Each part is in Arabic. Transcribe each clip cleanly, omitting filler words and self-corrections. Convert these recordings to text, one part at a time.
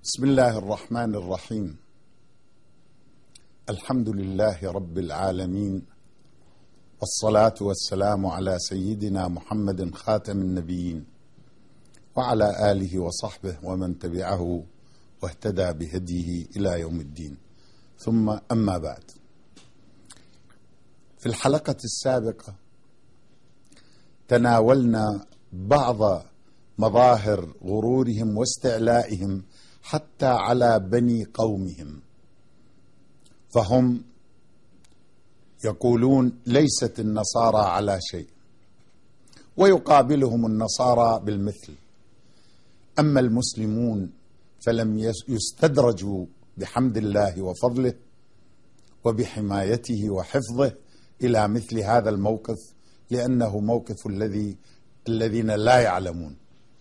بسم الله الرحمن الرحيم. الحمد لله رب العالمين، والصلاة والسلام على سيدنا محمد خاتم النبيين وعلى آله وصحبه ومن تبعه واهتدى بهديه إلى يوم الدين، ثم أما بعد. في الحلقة السابقة تناولنا بعض مظاهر غرورهم واستعلائهم حتى على بني قومهم، فهم يقولون ليست النصارى على شيء، ويقابلهم النصارى بالمثل. أما المسلمون فلم يستدرجوا بحمد الله وفضله وبحمايته وحفظه إلى مثل هذا الموقف، لأنه موقف الذين لا يعلمون،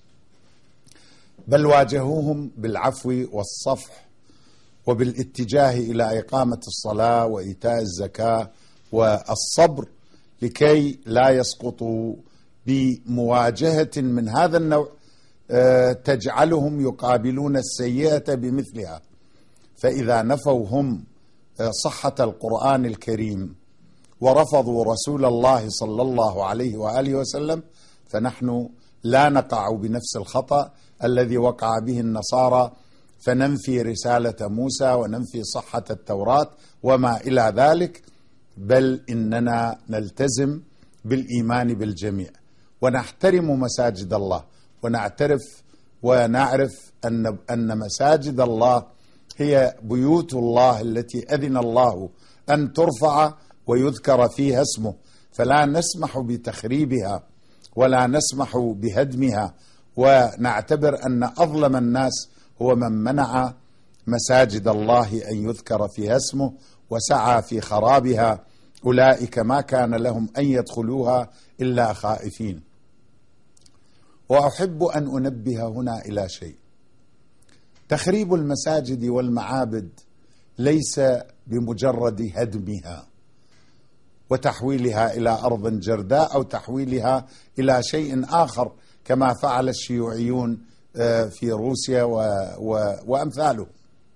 بل واجهوهم بالعفو والصفح وبالاتجاه إلى إقامة الصلاة وإيتاء الزكاة والصبر، لكي لا يسقطوا بمواجهة من هذا النوع تجعلهم يقابلون السيئة بمثلها. فإذا نفوا هم صحة القرآن الكريم ورفضوا رسول الله صلى الله عليه وآله وسلم، فنحن لا نقع بنفس الخطأ الذي وقع به النصارى، فننفي رسالة موسى وننفي صحة التوراة وما إلى ذلك، بل إننا نلتزم بالإيمان بالجميع ونحترم مساجد الله، ونعرف أن مساجد الله هي بيوت الله التي أذن الله أن ترفع ويذكر فيها اسمه، فلا نسمح بتخريبها ولا نسمح بهدمها، ونعتبر أن أظلم الناس هو من منع مساجد الله أن يذكر فيها اسمه وسعى في خرابها. أولئك ما كان لهم أن يدخلوها إلا خائفين. وأحب أن أنبه هنا إلى شيء: تخريب المساجد والمعابد ليس بمجرد هدمها وتحويلها إلى أرض جرداء أو تحويلها إلى شيء آخر كما فعل الشيوعيون في روسيا وأمثاله،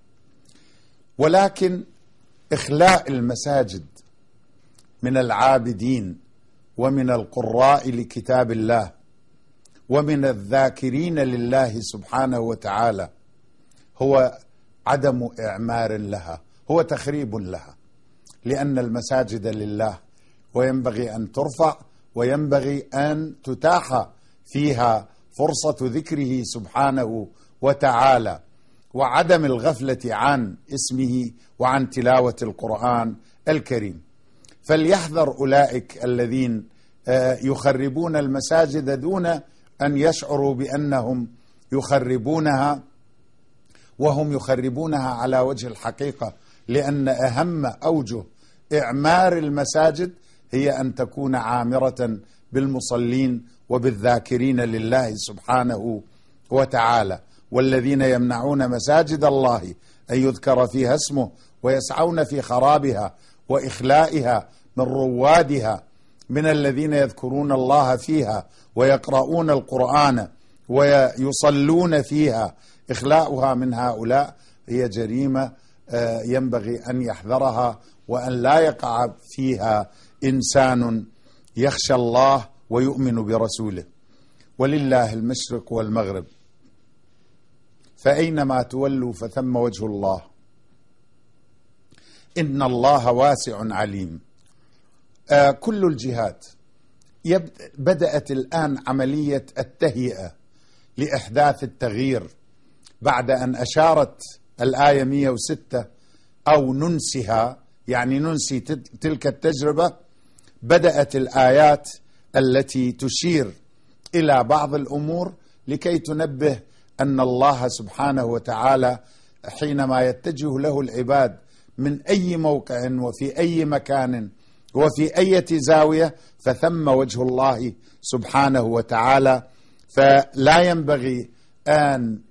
ولكن إخلاء المساجد من العابدين ومن القراء لكتاب الله ومن الذاكرين لله سبحانه وتعالى هو عدم إعمار لها، هو تخريب لها، لأن المساجد لله وينبغي أن ترفع وينبغي أن تتاح فيها فرصة ذكره سبحانه وتعالى وعدم الغفلة عن اسمه وعن تلاوة القرآن الكريم. فليحذر أولئك الذين يخربون المساجد دون أن يشعروا بأنهم يخربونها، وهم يخربونها على وجه الحقيقة، لأن أهم أوجه إعمار المساجد هي أن تكون عامرة بالمصلين وبالذاكرين لله سبحانه وتعالى. والذين يمنعون مساجد الله أن يذكر فيها اسمه ويسعون في خرابها وإخلائها من روادها، من الذين يذكرون الله فيها ويقرؤون القرآن ويصلون فيها، إخلاؤها من هؤلاء هي جريمة ينبغي أن يحذرها، وأن لا يقع فيها إنسان يخشى الله ويؤمن برسوله. ولله المشرق والمغرب، فأينما تولوا فثم وجه الله، إن الله واسع عليم. كل الجهات بدأت الآن عملية التهيئة لإحداث التغيير، بعد أن أشارت الآية 106 أو ننسها، يعني ننسي تلك التجربة. بدأت الآيات التي تشير إلى بعض الأمور لكي تنبه أن الله سبحانه وتعالى حينما يتجه له العباد من أي موقع وفي أي مكان وفي أي زاوية فثم وجه الله سبحانه وتعالى. فلا ينبغي أن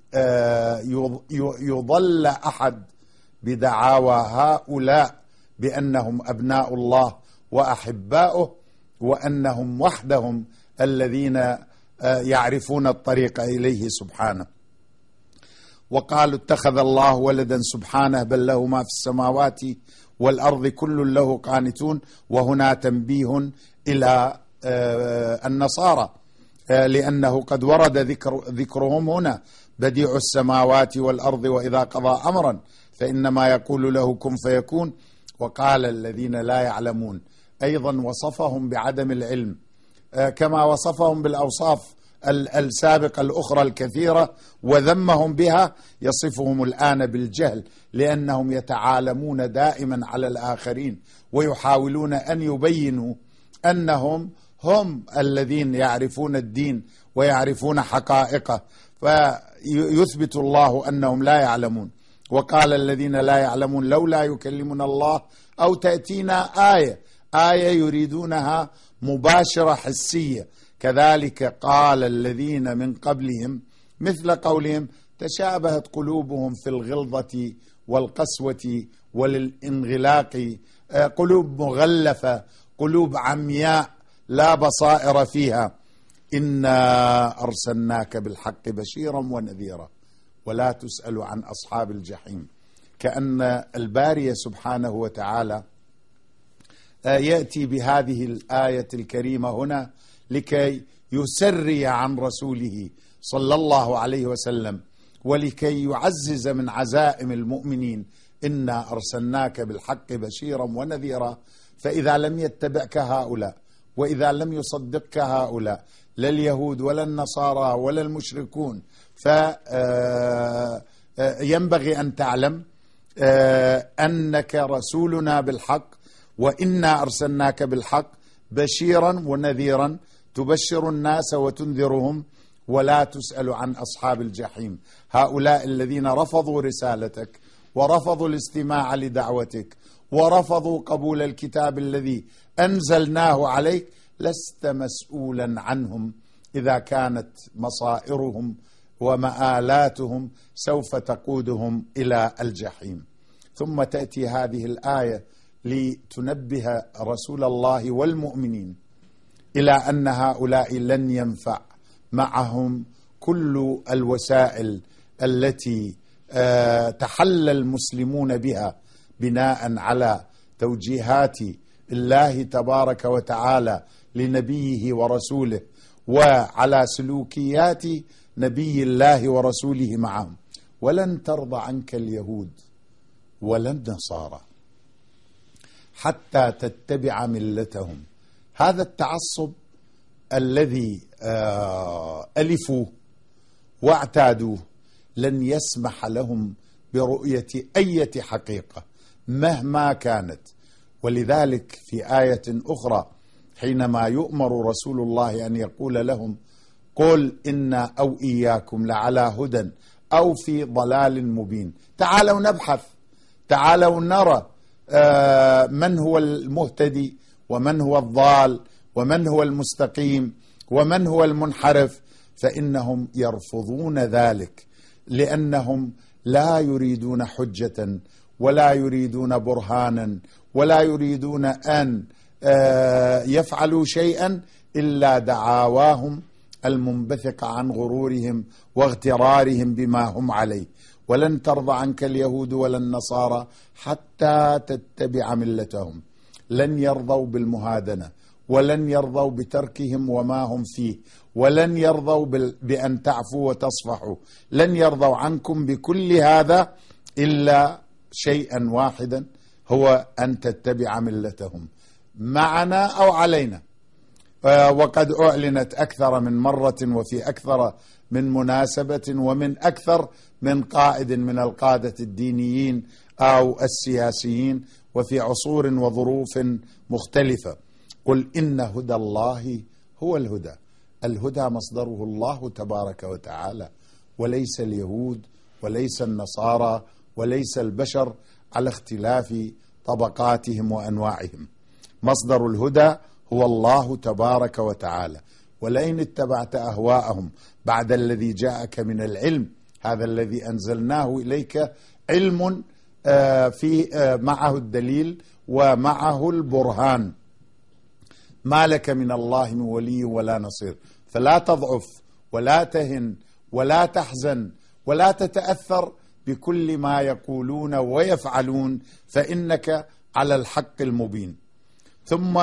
يضل أحد بدعاوى هؤلاء بأنهم أبناء الله وأحباؤه، وأنهم وحدهم الذين يعرفون الطريق إليه سبحانه. وقالوا اتخذ الله ولدا سبحانه بل له ما في السماوات والأرض كل له قانتون. وهنا تنبيه إلى النصارى، لأنه قد ورد ذكرهم هنا: بديع السماوات والأرض وإذا قضى أمرا فإنما يقول له كن فيكون. وقال الذين لا يعلمون، أيضا وصفهم بعدم العلم كما وصفهم بالأوصاف السابقة الأخرى الكثيرة وذمهم بها، يصفهم الآن بالجهل، لأنهم يتعالمون دائما على الآخرين ويحاولون أن يبينوا أنهم هم الذين يعرفون الدين ويعرفون حقائقه، فيثبت الله أنهم لا يعلمون. وقال الذين لا يعلمون لولا يكلمنا الله أو تأتينا آية يريدونها مباشرة حسية. كذلك قال الذين من قبلهم مثل قولهم تشابهت قلوبهم في الغلظة والقسوة والانغلاق، قلوب مغلفة، قلوب عمياء لا بصائر فيها. إنا أرسلناك بالحق بشيرا ونذيرا ولا تسأل عن أصحاب الجحيم. كأن الباري سبحانه وتعالى يأتي بهذه الآية الكريمة هنا لكي يسري عن رسوله صلى الله عليه وسلم، ولكي يعزز من عزائم المؤمنين: إنا أرسلناك بالحق بشيرا ونذيرا. فإذا لم يتبعك هؤلاء وإذا لم يصدقك هؤلاء، لا اليهود ولا النصارى ولا المشركون، فينبغي أن تعلم أنك رسولنا بالحق، وإنا أرسلناك بالحق بشيرا ونذيرا، تبشر الناس وتنذرهم، ولا تسأل عن أصحاب الجحيم. هؤلاء الذين رفضوا رسالتك ورفضوا الاستماع لدعوتك ورفضوا قبول الكتاب الذي أنزلناه عليك، لست مسؤولا عنهم إذا كانت مصائرهم ومآلاتهم سوف تقودهم إلى الجحيم. ثم تأتي هذه الآية لتنبه رسول الله والمؤمنين إلى أن هؤلاء لن ينفع معهم كل الوسائل التي تحلى المسلمون بها بناء على توجيهات الله تبارك وتعالى لنبيه ورسوله، وعلى سلوكيات نبي الله ورسوله معهم. ولن ترضى عنك اليهود ولا النصارى حتى تتبع ملتهم. هذا التعصب الذي ألفوه واعتادوه لن يسمح لهم برؤية أي حقيقة مهما كانت. ولذلك في آية أخرى حينما يؤمر رسول الله أن يقول لهم: قل إنا أو إياكم لعلى هدى أو في ضلال مبين، تعالوا نبحث، تعالوا نرى من هو المهتدي ومن هو الضال ومن هو المستقيم ومن هو المنحرف. فإنهم يرفضون ذلك، لأنهم لا يريدون حجة ولا يريدون برهانا ولا يريدون أن يفعلوا شيئا إلا دعاواهم المنبثقة عن غرورهم واغترارهم بما هم عليه. ولن ترضى عنك اليهود ولا النصارى حتى تتبع ملتهم. لن يرضوا بالمهادنة، ولن يرضوا بتركهم وما هم فيه، ولن يرضوا بأن تعفوا وتصفحوا، لن يرضوا عنكم بكل هذا إلا شيئا واحدا، هو أن تتبع ملتهم معنا أو علينا. وقد أعلنت أكثر من مرة وفي أكثر من مناسبة ومن أكثر من قائد من القادة الدينيين أو السياسيين وفي عصور وظروف مختلفة: قل إن هدى الله هو الهدى. الهدى مصدره الله تبارك وتعالى، وليس اليهود وليس النصارى وليس البشر على اختلاف طبقاتهم وأنواعهم. مصدر الهدى هو الله تبارك وتعالى. ولئن اتبعت أهواءهم بعد الذي جاءك من العلم، هذا الذي أنزلناه إليك علم في معه الدليل ومعه البرهان، ما لك من الله من ولي ولا نصير. فلا تضعف ولا تهن ولا تحزن ولا تتأثر بكل ما يقولون ويفعلون، فإنك على الحق المبين. ثم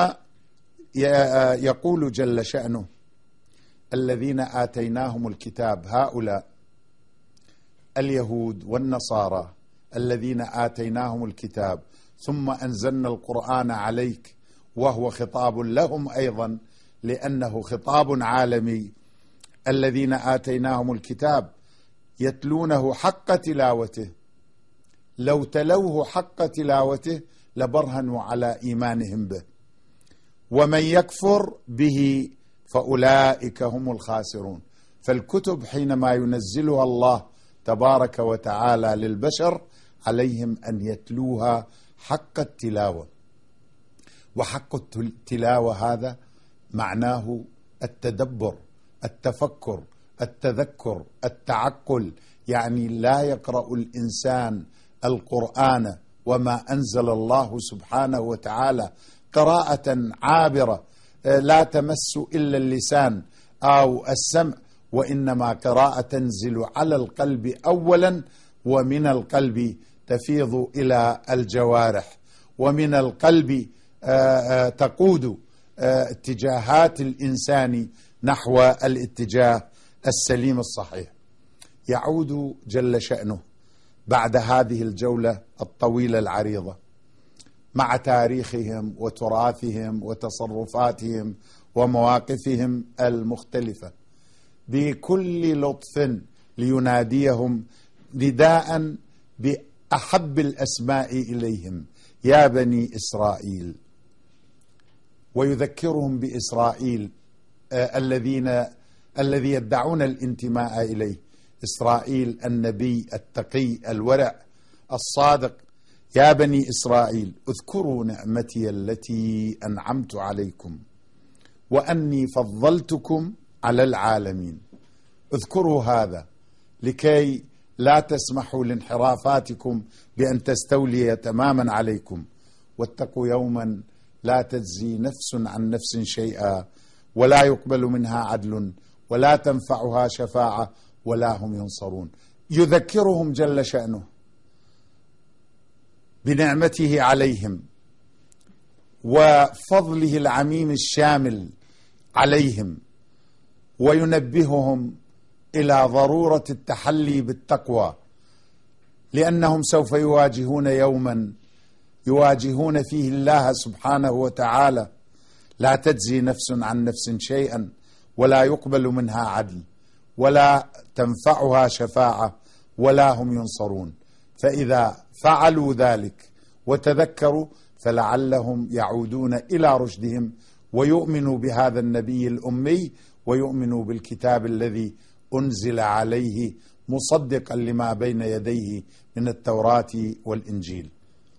يقول جل شأنه: الذين آتيناهم الكتاب، هؤلاء اليهود والنصارى الذين آتيناهم الكتاب ثم أنزلنا القرآن عليك، وهو خطاب لهم أيضا لأنه خطاب عالمي. الذين آتيناهم الكتاب يتلونه حق تلاوته، لو تلوه حق تلاوته لبرهنوا على إيمانهم به، ومن يكفر به فأولئك هم الخاسرون. فالكتب حينما ينزلها الله تبارك وتعالى للبشر عليهم أن يتلوها حق التلاوة. وحق التلاوة هذا معناه التدبر، التفكر، التذكر، التعقل. يعني لا يقرأ الإنسان القرآن وما أنزل الله سبحانه وتعالى قراءة عابرة لا تمس إلا اللسان أو السمع، وإنما قراءة تنزل على القلب أولا، ومن القلب تفيض إلى الجوارح، ومن القلب تقود اتجاهات الإنسان نحو الاتجاه السليم الصحيح. يعود جل شأنه بعد هذه الجولة الطويلة العريضة مع تاريخهم وتراثهم وتصرفاتهم ومواقفهم المختلفة بكل لطف ليناديهم نداء بأحب الأسماء إليهم: يا بني إسرائيل. ويذكرهم بإسرائيل الذي يدعون الانتماء إليه، إسرائيل النبي التقي الورع الصادق. يا بني إسرائيل اذكروا نعمتي التي أنعمت عليكم وأني فضلتكم على العالمين. اذكروا هذا لكي لا تسمحوا لانحرافاتكم بأن تستولي تماما عليكم. واتقوا يوما لا تجزي نفس عن نفس شيئا ولا يقبل منها عدل ولا تنفعها شفاعة ولا هم ينصرون. يذكرهم جل شأنه بنعمته عليهم وفضله العميم الشامل عليهم، وينبههم إلى ضرورة التحلي بالتقوى، لأنهم سوف يواجهون يوما يواجهون فيه الله سبحانه وتعالى لا تجزي نفس عن نفس شيئا ولا يقبل منها عدل ولا تنفعها شفاعة ولا هم ينصرون. فإذا فعلوا ذلك وتذكروا فلعلهم يعودون إلى رشدهم ويؤمنوا بهذا النبي الأمي ويؤمنوا بالكتاب الذي أنزل عليه مصدقا لما بين يديه من التوراة والإنجيل.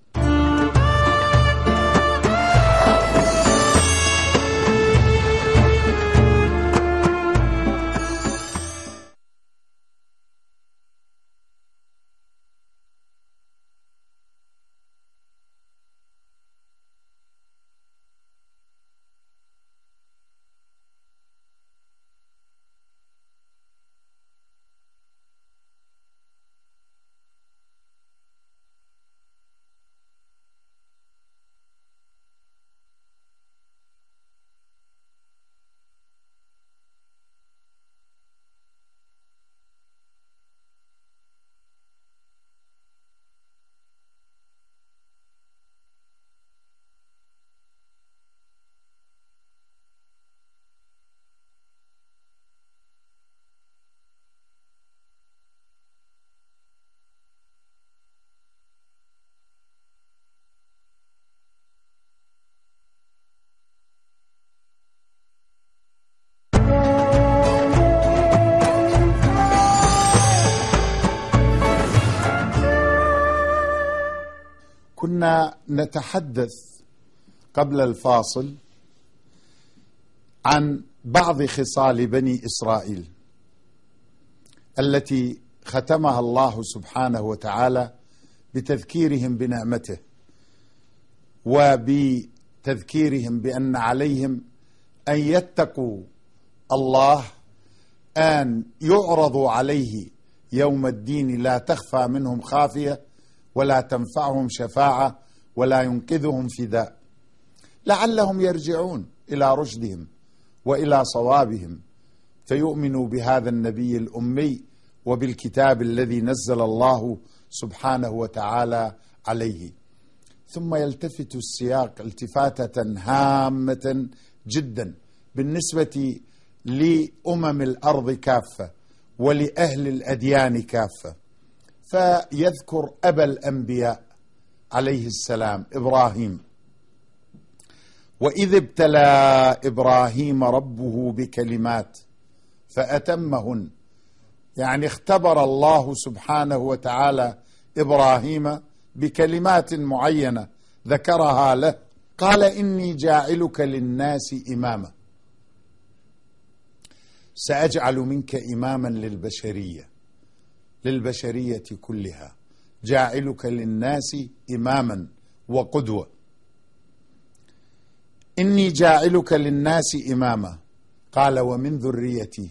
كنا نتحدث قبل الفاصل عن بعض خصال بني إسرائيل التي ختمها الله سبحانه وتعالى بتذكيرهم بنعمته وبتذكيرهم بأن عليهم أن يتقوا الله، أن يعرضوا عليه يوم الدين لا تخفى منهم خافية ولا تنفعهم شفاعة ولا ينقذهم فداء، لعلهم يرجعون إلى رشدهم وإلى صوابهم فيؤمنوا بهذا النبي الأمي وبالكتاب الذي نزل الله سبحانه وتعالى عليه. ثم يلتفت السياق التفاتة هامة جدا بالنسبة لأمم الأرض كافة ولأهل الأديان كافة، فيذكر أبا الأنبياء عليه السلام إبراهيم: وإذ ابتلى إبراهيم ربه بكلمات فأتمهن. يعني اختبر الله سبحانه وتعالى إبراهيم بكلمات معينة ذكرها له، قال: إني جاعلك للناس إماما، سأجعل منك إماما للبشرية كلها، جاعلك للناس إماما وقدوة. إني جاعلك للناس إماما، قال: ومن ذريتي،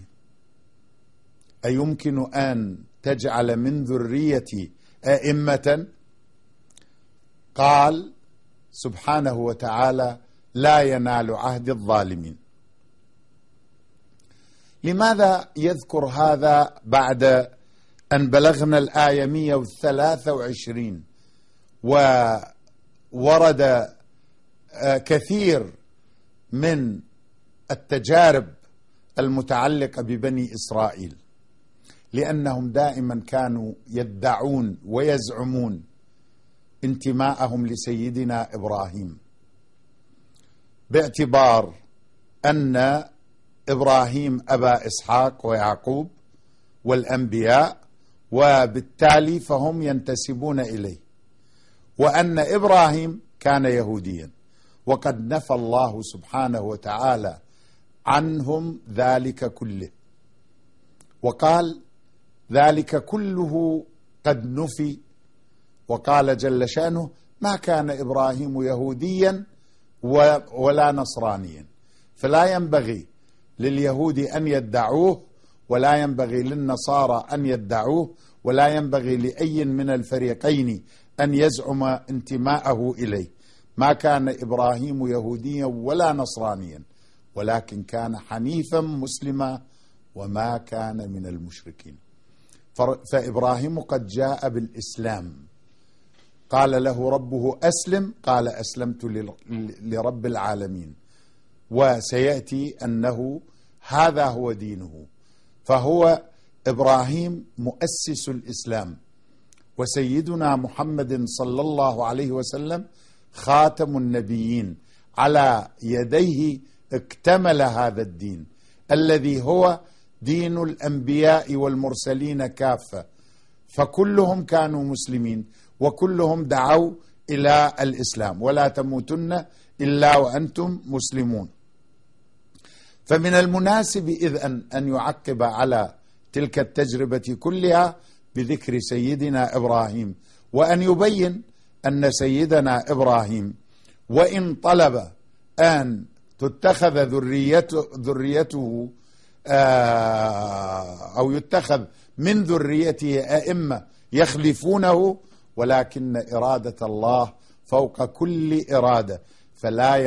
أيمكن أن تجعل من ذريتي أئمة؟ قال سبحانه وتعالى: لا ينال عهد الظالمين. لماذا يذكر هذا بعد أن بلغنا الآية 123 وورد كثير من التجارب المتعلقة ببني إسرائيل؟ لأنهم دائما كانوا يدعون ويزعمون انتماءهم لسيدنا إبراهيم، باعتبار أن إبراهيم أبا إسحاق ويعقوب والأنبياء، وبالتالي فهم ينتسبون إليه، وأن إبراهيم كان يهوديا، وقد نفى الله سبحانه وتعالى عنهم ذلك كله، وقال: ذلك كله قد نفي. وقال جل شأنه: ما كان إبراهيم يهوديا ولا نصرانيا، فلا ينبغي لليهود أن يدعوه، ولا ينبغي للنصارى أن يدعوه، ولا ينبغي لأي من الفريقين أن يزعم انتماءه إليه. ما كان إبراهيم يهوديا ولا نصرانيا، ولكن كان حنيفا مسلما وما كان من المشركين. فإبراهيم قد جاء بالإسلام، قال له ربه أسلم، قال أسلمت لرب العالمين، وسيأتي أنه هذا هو دينه. فهو إبراهيم مؤسس الإسلام، وسيدنا محمد صلى الله عليه وسلم خاتم النبيين، على يديه اكتمل هذا الدين الذي هو دين الأنبياء والمرسلين كافة، فكلهم كانوا مسلمين وكلهم دعوا إلى الإسلام: ولا تموتن إلا وأنتم مسلمون. فمن المناسب إذن أن يعقب على تلك التجربة كلها بذكر سيدنا إبراهيم، وأن يبين أن سيدنا إبراهيم وإن طلب أن تتخذ ذريته أو يتخذ من ذريته أئمة يخلفونه، ولكن إرادة الله فوق كل إرادة، فلا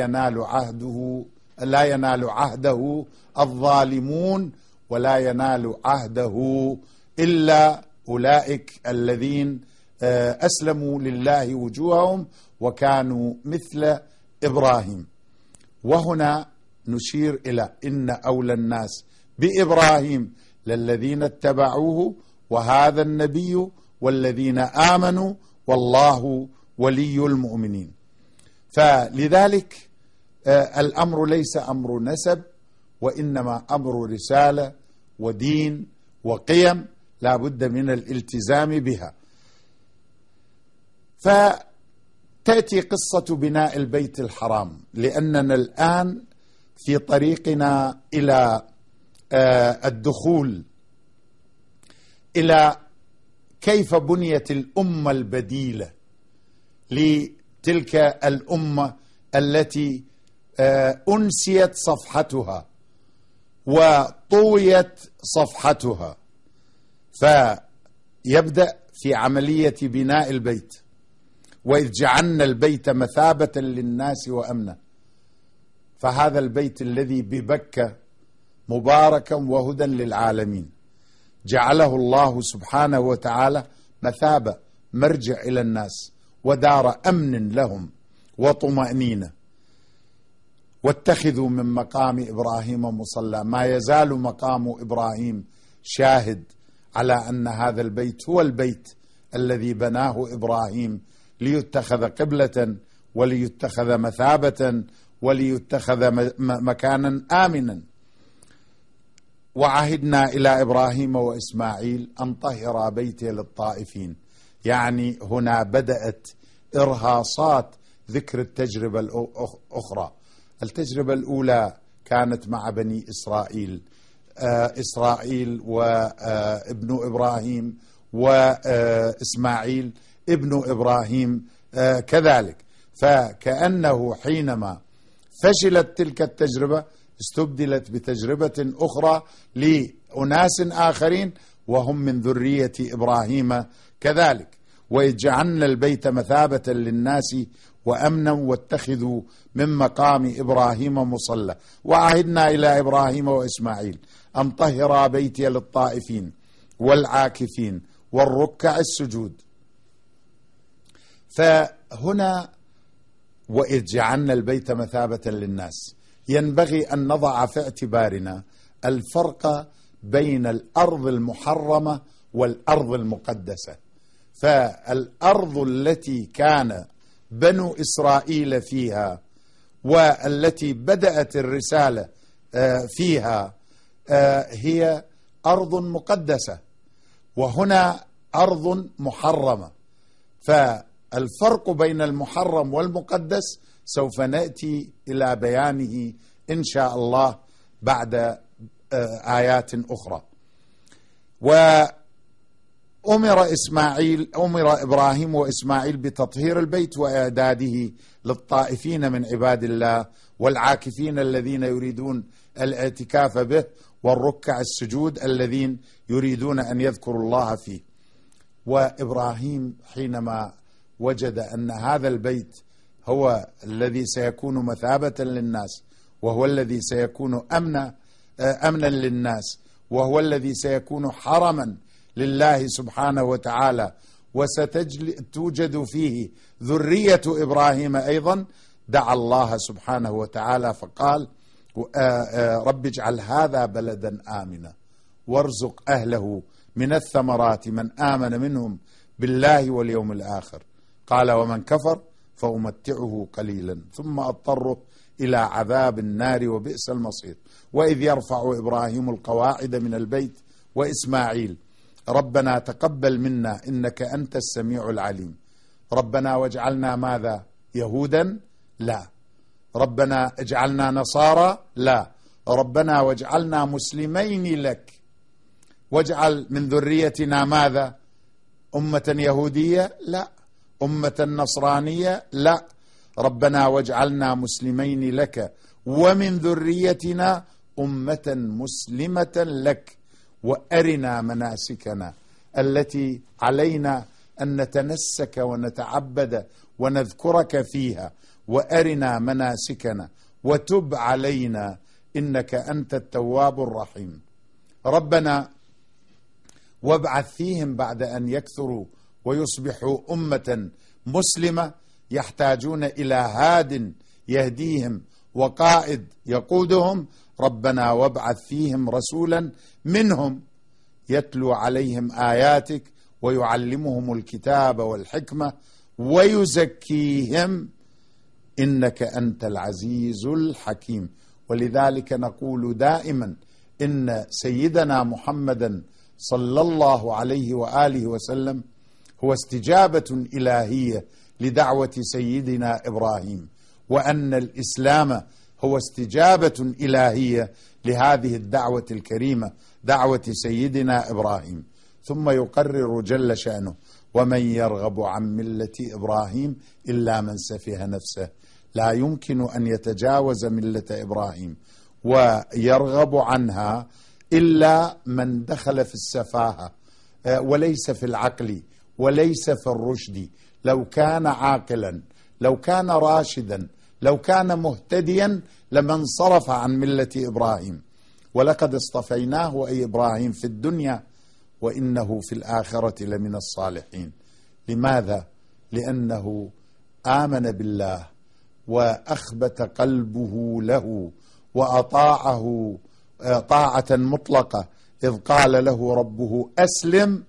ينال عهده الظالمون، ولا ينال عهده إلا أولئك الذين أسلموا لله وجوههم وكانوا مثل إبراهيم. وهنا نشير إلى إن أولى الناس بإبراهيم للذين اتبعوه وهذا النبي والذين آمنوا والله ولي المؤمنين. فلذلك الأمر ليس أمر نسب، وإنما أمر رسالة ودين وقيم لا بد من الالتزام بها. فتأتي قصة بناء البيت الحرام، لأننا الآن في طريقنا إلى الدخول إلى كيف بنيت الأمة البديلة لتلك الأمة التي أنسيت صفحتها وطويت صفحتها. يبدأ في عملية بناء البيت. وإذ جعلنا البيت مثابة للناس وأمنا، فهذا البيت الذي ببكة مباركا وهدى للعالمين جعله الله سبحانه وتعالى مثابة، مرجع إلى الناس ودار أمن لهم وطمأنينة. واتخذوا من مقام إبراهيم مصلى، ما يزال مقام إبراهيم شاهد على أن هذا البيت هو البيت الذي بناه إبراهيم ليتخذ قبلة وليتخذ مثابة وليتخذ مكانا آمنا. وعهدنا إلى إبراهيم وإسماعيل أن طهر بيتي للطائفين. يعني هنا بدأت إرهاصات ذكر التجربة الأخرى. التجربة الأولى كانت مع بني إسرائيل، إسرائيل وابن إبراهيم وإسماعيل ابن إبراهيم كذلك. فكأنه حينما فشلت تلك التجربة استبدلت بتجربة أخرى لأناس آخرين وهم من ذرية إبراهيم كذلك. وإذ جعلنا البيت مثابة للناس وأمنا واتخذوا من مقام إبراهيم مصلى وعهدنا إلى إبراهيم وإسماعيل أن طهر بيتي للطائفين والعاكفين والركع السجود. فهنا وإذ جعلنا البيت مثابة للناس ينبغي أن نضع في اعتبارنا الفرق بين الأرض المحرمة والأرض المقدسة. فالأرض التي كان بنو إسرائيل فيها والتي بدأت الرسالة فيها هي أرض مقدسة، وهنا أرض محرمة. فالفرق بين المحرم والمقدس سوف نأتي إلى بيانه إن شاء الله بعد آيات أخرى. أمر إبراهيم وإسماعيل بتطهير البيت وإعداده للطائفين من عباد الله والعاكفين الذين يريدون الاعتكاف به والركع السجود الذين يريدون أن يذكروا الله فيه. وإبراهيم حينما وجد أن هذا البيت هو الذي سيكون مثابة للناس وهو الذي سيكون أمنا للناس وهو الذي سيكون حرما لله سبحانه وتعالى وستوجد فيه ذرية إبراهيم أيضا، دعا الله سبحانه وتعالى فقال رب اجعل هذا بلدا آمنا وارزق أهله من الثمرات من آمن منهم بالله واليوم الآخر قال ومن كفر فأمتعه قليلا ثم أضطره إلى عذاب النار وبئس المصير. وإذ يرفع إبراهيم القواعد من البيت وإسماعيل ربنا تقبل منا إنك أنت السميع العليم. ربنا واجعلنا ماذا؟ يهودا؟ لا. ربنا اجعلنا نصارى؟ لا. ربنا واجعلنا مسلمين لك واجعل من ذريتنا ماذا؟ أمة يهودية؟ لا. أمة نصرانية؟ لا. ربنا واجعلنا مسلمين لك ومن ذريتنا أمة مسلمة لك وأرنا مناسكنا التي علينا أن نتنسك ونتعبد ونذكرك فيها، وأرنا مناسكنا وتب علينا إنك أنت التواب الرحيم. ربنا وابعث فيهم بعد أن يكثروا ويصبحوا أمة مسلمة يحتاجون إلى هاد يهديهم وقائد يقودهم. ربنا وابعث فيهم رسولا منهم يتلو عليهم آياتك ويعلمهم الكتاب والحكمة ويزكيهم إنك أنت العزيز الحكيم. ولذلك نقول دائما إن سيدنا محمدا صلى الله عليه وآله وسلم هو استجابة إلهية لدعوة سيدنا إبراهيم، وأن الإسلام هو استجابة إلهية لهذه الدعوة الكريمة دعوة سيدنا إبراهيم. ثم يقرر جل شأنه ومن يرغب عن ملة إبراهيم إلا من سفه نفسه. لا يمكن أن يتجاوز ملة إبراهيم ويرغب عنها إلا من دخل في السفاهة وليس في العقل وليس في الرشد. لو كان عاقلا، لو كان راشدا، لو كان مهتديا لما انصرف عن ملة إبراهيم. ولقد اصطفيناه أي إبراهيم في الدنيا وإنه في الآخرة لمن الصالحين. لماذا؟ لأنه آمن بالله وأخبت قلبه له وأطاعه طاعة مطلقة. إذ قال له ربه أسلم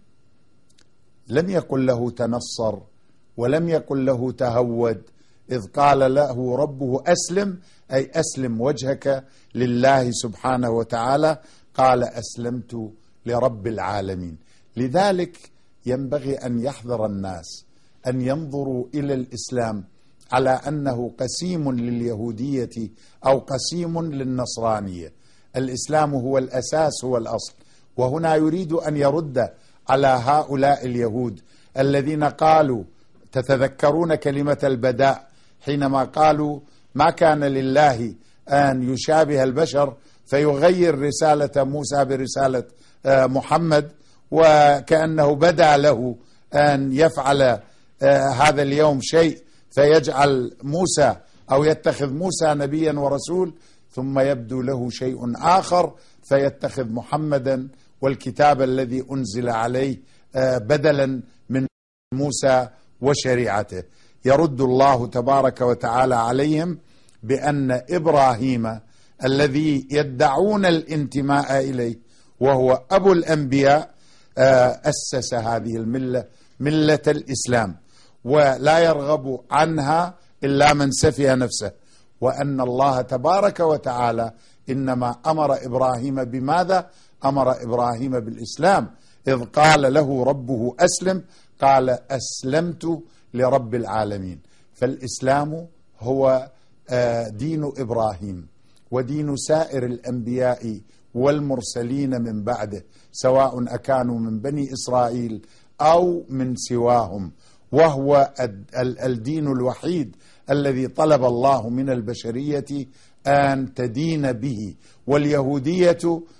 لم يقل له تنصر ولم يقل له تهود. إذ قال له ربه أسلم أي أسلم وجهك لله سبحانه وتعالى، قال أسلمت لرب العالمين. لذلك ينبغي أن يحذر الناس أن ينظروا إلى الإسلام على أنه قسيم لليهودية أو قسيم للنصرانية. الإسلام هو الأساس، هو الأصل. وهنا يريد أن يرد على هؤلاء اليهود الذين قالوا، تتذكرون كلمة البداء حينما قالوا ما كان لله أن يشابه البشر فيغير رسالة موسى برسالة محمد، وكأنه بدا له أن يفعل هذا اليوم شيء فيجعل موسى أو يتخذ موسى نبيا ورسول، ثم يبدو له شيء آخر فيتخذ محمدا والكتاب الذي أنزل عليه بدلا من موسى وشريعته. يرد الله تبارك وتعالى عليهم بأن إبراهيم الذي يدعون الانتماء إليه وهو أبو الأنبياء أسس هذه الملة، ملة الإسلام، ولا يرغب عنها إلا من سفه نفسه. وأن الله تبارك وتعالى إنما أمر إبراهيم بماذا؟ أمر إبراهيم بالإسلام. إذ قال له ربه أسلم قال أسلمت لرب العالمين. فالإسلام هو دين إبراهيم ودين سائر الأنبياء والمرسلين من بعده، سواء أكانوا من بني إسرائيل أو من سواهم، وهو الدين الوحيد الذي طلب الله من البشرية أن تدين به. واليهودية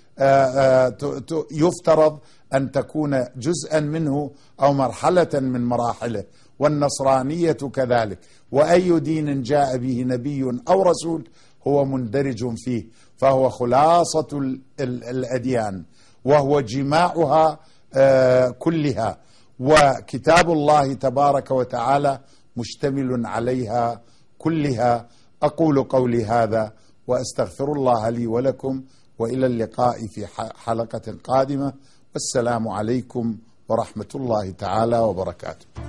يفترض أن تكون جزءا منه أو مرحلة من مراحله، والنصرانية كذلك. وأي دين جاء به نبي أو رسول هو مندرج فيه، فهو خلاصة الأديان وهو جماعها كلها، وكتاب الله تبارك وتعالى مشتمل عليها كلها. أقول قولي هذا وأستغفر الله لي ولكم، وإلى اللقاء في حلقة قادمة، والسلام عليكم ورحمة الله تعالى وبركاته.